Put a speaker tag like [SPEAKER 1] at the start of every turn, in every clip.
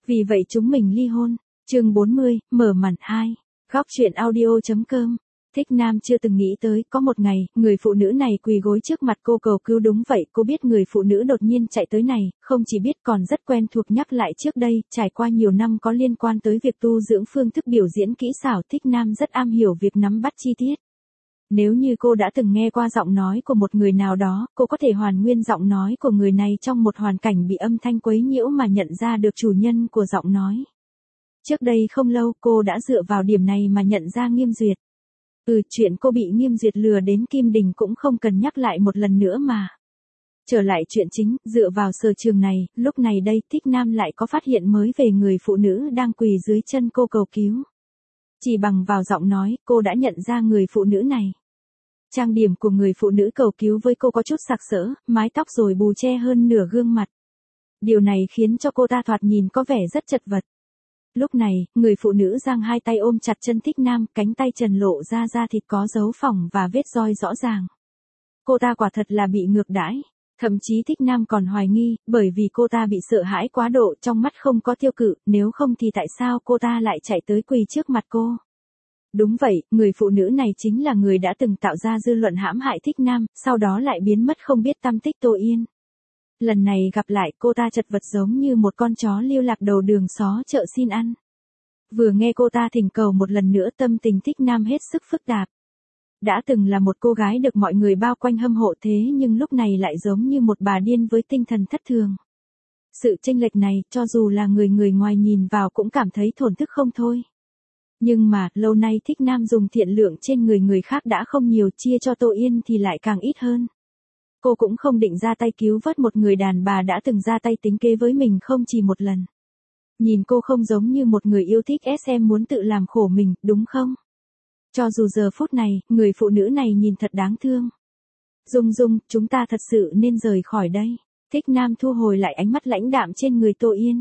[SPEAKER 1] Vì vậy chúng mình ly hôn. Chương 40, mở màn 2. Góc truyện audio.com. Thích Nam chưa từng nghĩ tới, có một ngày, người phụ nữ này quỳ gối trước mặt cô cầu cứu. Đúng vậy, cô biết người phụ nữ đột nhiên chạy tới này, không chỉ biết còn rất quen thuộc. Nhắc lại trước đây, trải qua nhiều năm có liên quan tới việc tu dưỡng phương thức biểu diễn kỹ xảo. Thích Nam rất am hiểu việc nắm bắt chi tiết. Nếu như cô đã từng nghe qua giọng nói của một người nào đó, cô có thể hoàn nguyên giọng nói của người này trong một hoàn cảnh bị âm thanh quấy nhiễu mà nhận ra được chủ nhân của giọng nói. Trước đây không lâu cô đã dựa vào điểm này mà nhận ra Nghiêm Duyệt. Chuyện cô bị Nghiêm Duyệt lừa đến Kim Đình cũng không cần nhắc lại một lần nữa mà. Trở lại chuyện chính, dựa vào sở trường này, lúc này đây Thích Nam lại có phát hiện mới về người phụ nữ đang quỳ dưới chân cô cầu cứu. Chỉ bằng vào giọng nói, cô đã nhận ra người phụ nữ này. Trang điểm của người phụ nữ cầu cứu với cô có chút sặc sỡ, mái tóc rồi bù che hơn nửa gương mặt. Điều này khiến cho cô ta thoạt nhìn có vẻ rất chật vật. Lúc này, người phụ nữ giang hai tay ôm chặt chân Thích Nam, cánh tay trần lộ ra da thịt có dấu phỏng và vết roi rõ ràng. Cô ta quả thật là bị ngược đãi. Thậm chí Thích Nam còn hoài nghi, bởi vì cô ta bị sợ hãi quá độ, trong mắt không có tiêu cự, nếu không thì tại sao cô ta lại chạy tới quỳ trước mặt cô. Đúng vậy, người phụ nữ này chính là người đã từng tạo ra dư luận hãm hại Thích Nam, sau đó lại biến mất không biết tăm tích Tô Yên. Lần này gặp lại cô ta chật vật giống như một con chó lưu lạc đầu đường xó chợ xin ăn. Vừa nghe cô ta thỉnh cầu một lần nữa, tâm tình Thích Nam hết sức phức tạp. Đã từng là một cô gái được mọi người bao quanh hâm hộ, thế nhưng lúc này lại giống như một bà điên với tinh thần thất thường. Sự chênh lệch này, cho dù là người ngoài nhìn vào cũng cảm thấy thổn thức không thôi. Nhưng mà, lâu nay Thích Nam dùng thiện lượng trên người khác đã không nhiều, chia cho Tô Yên thì lại càng ít hơn. Cô cũng không định ra tay cứu vớt một người đàn bà đã từng ra tay tính kế với mình không chỉ một lần. Nhìn cô không giống như một người yêu thích SM muốn tự làm khổ mình, đúng không? Cho dù giờ phút này, người phụ nữ này nhìn thật đáng thương. Dung, chúng ta thật sự nên rời khỏi đây. Thích Nam thu hồi lại ánh mắt lãnh đạm trên người Tô Yên.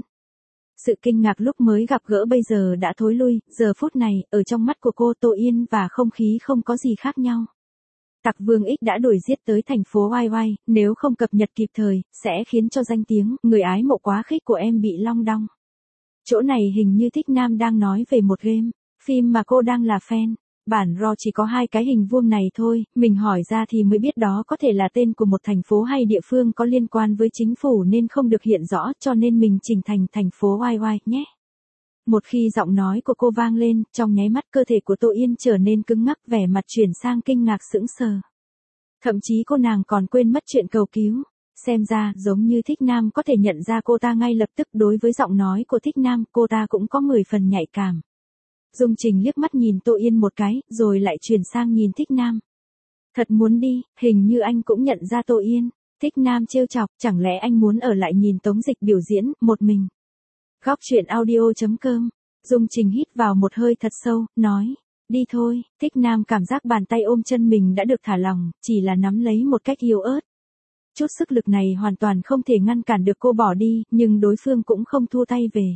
[SPEAKER 1] Sự kinh ngạc lúc mới gặp gỡ bây giờ đã thối lui, giờ phút này, ở trong mắt của cô, Tô Yên và không khí không có gì khác nhau. Tặc Vương X đã đuổi giết tới thành phố YY, nếu không cập nhật kịp thời, sẽ khiến cho danh tiếng, người ái mộ quá khích của em bị long đong. Chỗ này hình như Thích Nam đang nói về một game, phim mà cô đang là fan. Bản RAW chỉ có 2 cái hình vuông này thôi, mình hỏi ra thì mới biết đó có thể là tên của một thành phố hay địa phương có liên quan với chính phủ nên không được hiện rõ, cho nên mình chỉnh thành phố YY nhé. Một khi giọng nói của cô vang lên, trong nháy mắt cơ thể của Tô Yên trở nên cứng ngắc, vẻ mặt chuyển sang kinh ngạc sững sờ. Thậm chí cô nàng còn quên mất chuyện cầu cứu. Xem ra, giống như Thích Nam có thể nhận ra cô ta ngay lập tức. Đối với giọng nói của Thích Nam, cô ta cũng có 10 phần nhạy cảm. Dung Trình liếc mắt nhìn Tô Yên một cái, rồi lại chuyển sang nhìn Thích Nam. Thật muốn đi, hình như anh cũng nhận ra Tô Yên. Thích Nam trêu chọc, chẳng lẽ anh muốn ở lại nhìn Tống Dịch biểu diễn, một mình. Góc truyện audio.com. Dung Trình hít vào một hơi thật sâu, nói, đi thôi. Thích Nam cảm giác bàn tay ôm chân mình đã được thả lỏng, chỉ là nắm lấy một cách yếu ớt. Chút sức lực này hoàn toàn không thể ngăn cản được cô bỏ đi, nhưng đối phương cũng không thua tay về.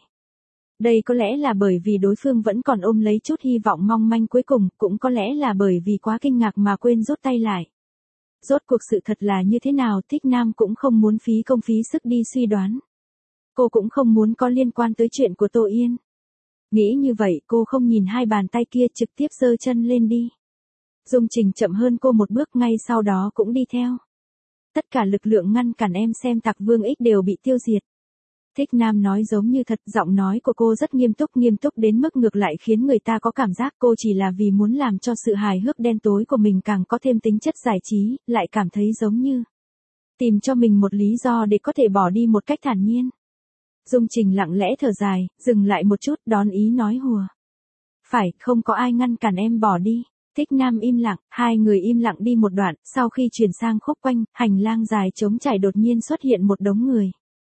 [SPEAKER 1] Đây có lẽ là bởi vì đối phương vẫn còn ôm lấy chút hy vọng mong manh cuối cùng, cũng có lẽ là bởi vì quá kinh ngạc mà quên rút tay lại. Rốt cuộc sự thật là như thế nào, Thích Nam cũng không muốn phí công phí sức đi suy đoán. Cô cũng không muốn có liên quan tới chuyện của Tô Yên. Nghĩ như vậy, cô không nhìn hai bàn tay kia, trực tiếp giơ chân lên đi. Dung Trình chậm hơn cô một bước, ngay sau đó cũng đi theo. Tất cả lực lượng ngăn cản em xem Tặc Vương X đều bị tiêu diệt. Thích Nam nói giống như thật, giọng nói của cô rất nghiêm túc đến mức ngược lại khiến người ta có cảm giác cô chỉ là vì muốn làm cho sự hài hước đen tối của mình càng có thêm tính chất giải trí, lại cảm thấy giống như tìm cho mình một lý do để có thể bỏ đi một cách thản nhiên. Dung Trình lặng lẽ thở dài, dừng lại một chút, đón ý nói hùa. Phải, không có ai ngăn cản em bỏ đi. Thích Nam im lặng, hai người im lặng đi một đoạn, sau khi chuyển sang khúc quanh, hành lang dài trống trải đột nhiên xuất hiện một đống người.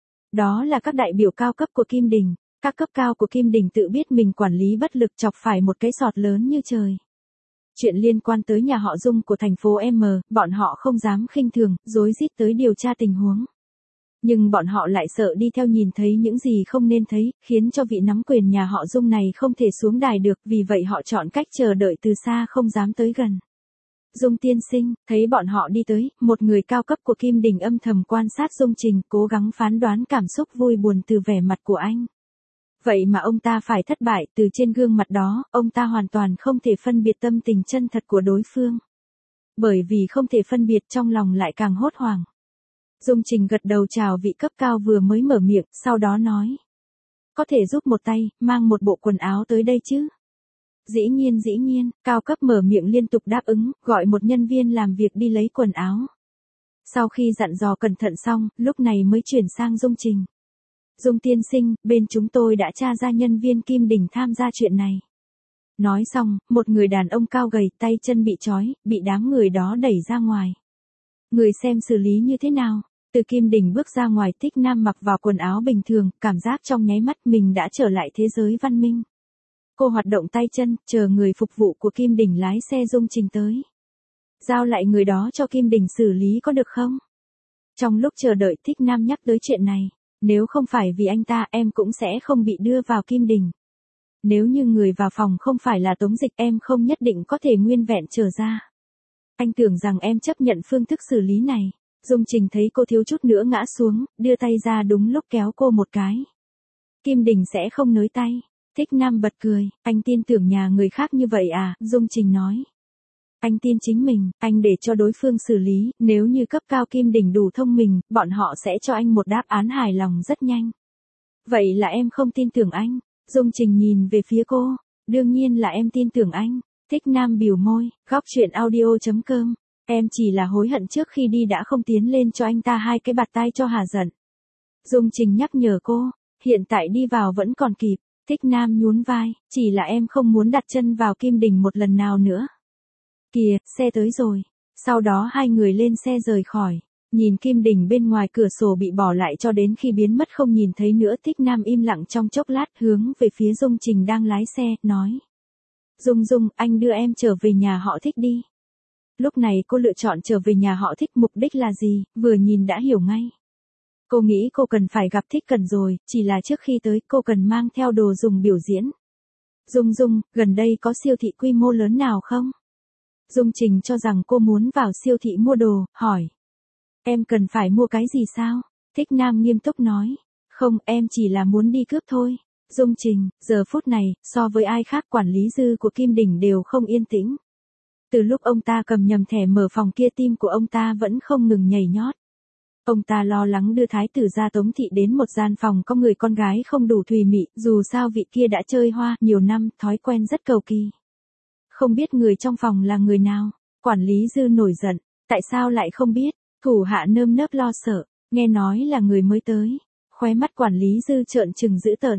[SPEAKER 1] Đó là các đại biểu cao cấp của Kim Đình. Các cấp cao của Kim Đình tự biết mình quản lý bất lực, chọc phải một cái sọt lớn như trời. Chuyện liên quan tới nhà họ Dung của thành phố M, bọn họ không dám khinh thường, rối rít tới điều tra tình huống. Nhưng bọn họ lại sợ đi theo nhìn thấy những gì không nên thấy, khiến cho vị nắm quyền nhà họ Dung này không thể xuống đài được, vì vậy họ chọn cách chờ đợi từ xa, không dám tới gần. Dung tiên sinh, thấy bọn họ đi tới, một người cao cấp của Kim Đình âm thầm quan sát Dung Trình, cố gắng phán đoán cảm xúc vui buồn từ vẻ mặt của anh. Vậy mà ông ta phải thất bại, từ trên gương mặt đó, ông ta hoàn toàn không thể phân biệt tâm tình chân thật của đối phương. Bởi vì không thể phân biệt trong lòng lại càng hốt hoảng. Dung Trình gật đầu chào vị cấp cao vừa mới mở miệng, sau đó nói. Có thể giúp một tay, mang một bộ quần áo tới đây chứ? Dĩ nhiên, cao cấp mở miệng liên tục đáp ứng, gọi một nhân viên làm việc đi lấy quần áo. Sau khi dặn dò cẩn thận xong, lúc này mới chuyển sang Dung Trình. Dung tiên sinh, bên chúng tôi đã tra ra nhân viên Kim Đình tham gia chuyện này. Nói xong, một người đàn ông cao gầy, tay chân bị trói, bị đám người đó đẩy ra ngoài. Người xem xử lý như thế nào? Từ Kim Đình bước ra ngoài, Thích Nam mặc vào quần áo bình thường, cảm giác trong nháy mắt mình đã trở lại thế giới văn minh. Cô hoạt động tay chân, chờ người phục vụ của Kim Đình lái xe Dung Trình tới. Giao lại người đó cho Kim Đình xử lý có được không? Trong lúc chờ đợi, Thích Nam nhắc tới chuyện này. Nếu không phải vì anh ta, em cũng sẽ không bị đưa vào Kim Đình. Nếu như người vào phòng không phải là Tống Dịch, em không nhất định có thể nguyên vẹn trở ra. Anh tưởng rằng em chấp nhận phương thức xử lý này. Dung Trình thấy cô thiếu chút nữa ngã xuống, đưa tay ra đúng lúc kéo cô một cái. Kim Đình sẽ không nới tay. Thích Nam bật cười, anh tin tưởng nhà người khác như vậy à? Dung Trình nói. Anh tin chính mình, anh để cho đối phương xử lý, nếu như cấp cao Kim Đình đủ thông minh, bọn họ sẽ cho anh một đáp án hài lòng rất nhanh. Vậy là em không tin tưởng anh? Dung Trình nhìn về phía cô, đương nhiên là em tin tưởng anh. Thích Nam bĩu môi, góc chuyện audio.com. Em chỉ là hối hận trước khi đi đã không tiến lên cho anh ta 2 cái bạt tai cho hà giận. Dung Trình nhắc nhở cô, hiện tại đi vào vẫn còn kịp. Thích Nam nhún vai, chỉ là em không muốn đặt chân vào Kim Đình một lần nào nữa. Kìa, xe tới rồi. Sau đó hai người lên xe rời khỏi. Nhìn Kim Đình bên ngoài cửa sổ bị bỏ lại cho đến khi biến mất không nhìn thấy nữa. Thích Nam im lặng trong chốc lát, hướng về phía Dung Trình đang lái xe, nói. Dung, anh đưa em trở về nhà họ Thích đi. Lúc này cô lựa chọn trở về nhà họ Thích, mục đích là gì, vừa nhìn đã hiểu ngay. Cô nghĩ cô cần phải gặp Thích Cần rồi, chỉ là trước khi tới cô cần mang theo đồ dùng biểu diễn. Dung, gần đây có siêu thị quy mô lớn nào không? Dung Trình cho rằng cô muốn vào siêu thị mua đồ, hỏi. Em cần phải mua cái gì sao? Thích Nam nghiêm túc nói. Không, em chỉ là muốn đi cướp thôi. Dung Trình, giờ phút này, so với ai khác quản lý dư của Kim Đình đều không yên tĩnh. Từ lúc ông ta cầm nhầm thẻ mở phòng kia tim của ông ta vẫn không ngừng nhảy nhót. Ông ta lo lắng đưa thái tử gia Tống Thị đến một gian phòng có người con gái không đủ thùy mị, dù sao vị kia đã chơi hoa nhiều năm, thói quen rất cầu kỳ. Không biết người trong phòng là người nào, quản lý dư nổi giận, tại sao lại không biết, thủ hạ nơm nớp lo sợ, nghe nói là người mới tới. Khóe mắt quản lý dư trợn trừng dữ tợn,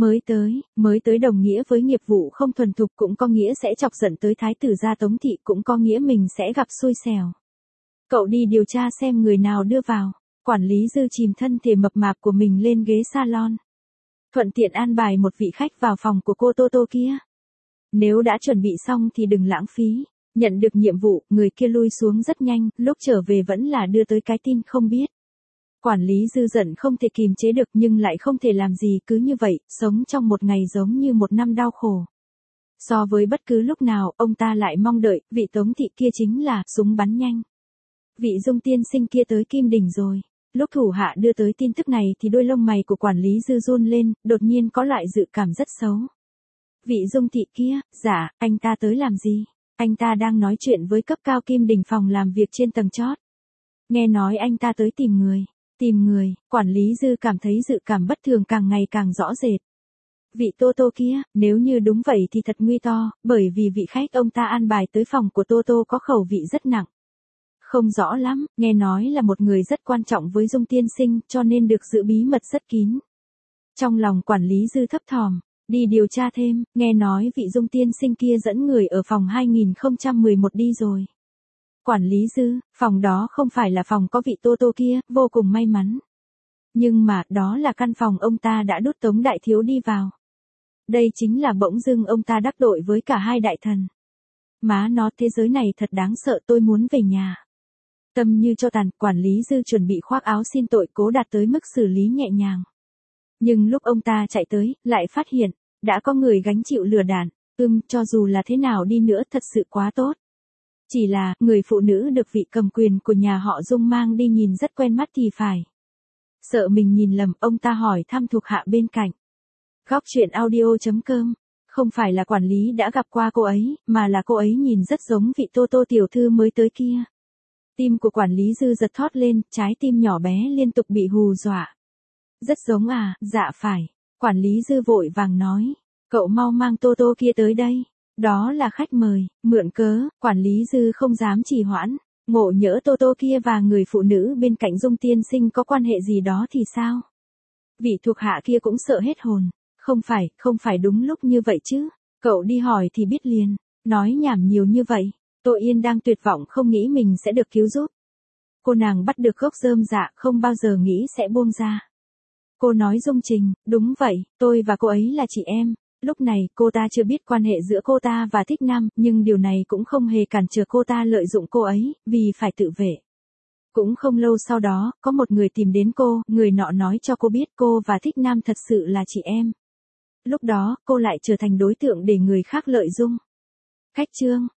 [SPEAKER 1] mới tới đồng nghĩa với nghiệp vụ không thuần thục, cũng có nghĩa sẽ chọc giận tới thái tử gia Tống Thị, cũng có nghĩa mình sẽ gặp xui xẻo. Cậu đi điều tra xem người nào đưa vào. Quản lý dư chìm thân thể mập mạp của mình lên ghế salon. Thuận tiện an bài một vị khách vào phòng của cô Tô Tô kia. Nếu đã chuẩn bị xong thì đừng lãng phí. Nhận được nhiệm vụ, người kia lui xuống rất nhanh, lúc trở về vẫn là đưa tới cái tin không biết. Quản lý dư giận không thể kìm chế được nhưng lại không thể làm gì, cứ như vậy, sống trong một ngày giống như một năm đau khổ. So với bất cứ lúc nào, ông ta lại mong đợi, vị Tống Thị kia chính là súng bắn nhanh. Vị Dung tiên sinh kia tới Kim Đình rồi. Lúc thủ hạ đưa tới tin tức này thì đôi lông mày của quản lý dư run lên, đột nhiên có loại dự cảm rất xấu. Vị Dung Thị kia, dạ, anh ta tới làm gì? Anh ta đang nói chuyện với cấp cao Kim Đình phòng làm việc trên tầng chót. Nghe nói anh ta tới tìm người, quản lý dư cảm thấy dự cảm bất thường càng ngày càng rõ rệt. Vị Tô Tô kia, nếu như đúng vậy thì thật nguy to, bởi vì vị khách ông ta an bài tới phòng của Tô Tô có khẩu vị rất nặng. Không rõ lắm, nghe nói là một người rất quan trọng với Dung tiên sinh, cho nên được giữ bí mật rất kín. Trong lòng quản lý dư thấp thỏm, đi điều tra thêm, nghe nói vị Dung tiên sinh kia dẫn người ở phòng 2011 đi rồi. Quản lý dư, phòng đó không phải là phòng có vị Tô Tô kia, vô cùng may mắn. Nhưng mà, đó là căn phòng ông ta đã đút Tống Đại Thiếu đi vào. Đây chính là bỗng dưng ông ta đắc tội với cả hai đại thần. Má nó, thế giới này thật đáng sợ, tôi muốn về nhà. Tâm như cho tàn, quản lý dư chuẩn bị khoác áo xin tội, cố đạt tới mức xử lý nhẹ nhàng. Nhưng lúc ông ta chạy tới, lại phát hiện, đã có người gánh chịu lừa đạn. Cho dù là thế nào đi nữa thật sự quá tốt. Chỉ là, người phụ nữ được vị cầm quyền của nhà họ Dung mang đi nhìn rất quen mắt thì phải. Sợ mình nhìn lầm, ông ta hỏi thăm thuộc hạ bên cạnh. Góc chuyện audio.com. Không phải là quản lý đã gặp qua cô ấy, mà là cô ấy nhìn rất giống vị Tô Tô tiểu thư mới tới kia. Tim của quản lý Dư giật thót lên, trái tim nhỏ bé liên tục bị hù dọa. Rất giống à, dạ phải. Quản lý Dư vội vàng nói. Cậu mau mang Tô Tô kia tới đây. Đó là khách mời, mượn cớ, quản lý Dư không dám trì hoãn. Ngộ nhỡ Tô Tô kia và người phụ nữ bên cạnh Dung tiên sinh có quan hệ gì đó thì sao? Vị thuộc hạ kia cũng sợ hết hồn. Không phải đúng lúc như vậy chứ. Cậu đi hỏi thì biết liền. Nói nhảm nhiều như vậy. Tô Yên đang tuyệt vọng không nghĩ mình sẽ được cứu giúp. Cô nàng bắt được gốc rơm dạ không bao giờ nghĩ sẽ buông ra. Cô nói Dung Trình, đúng vậy, tôi và cô ấy là chị em. Lúc này cô ta chưa biết quan hệ giữa cô ta và Thích Nam, nhưng điều này cũng không hề cản trở cô ta lợi dụng cô ấy, vì phải tự vệ. Cũng không lâu sau đó, có một người tìm đến cô, người nọ nói cho cô biết cô và Thích Nam thật sự là chị em. Lúc đó, cô lại trở thành đối tượng để người khác lợi dụng. Khách trương,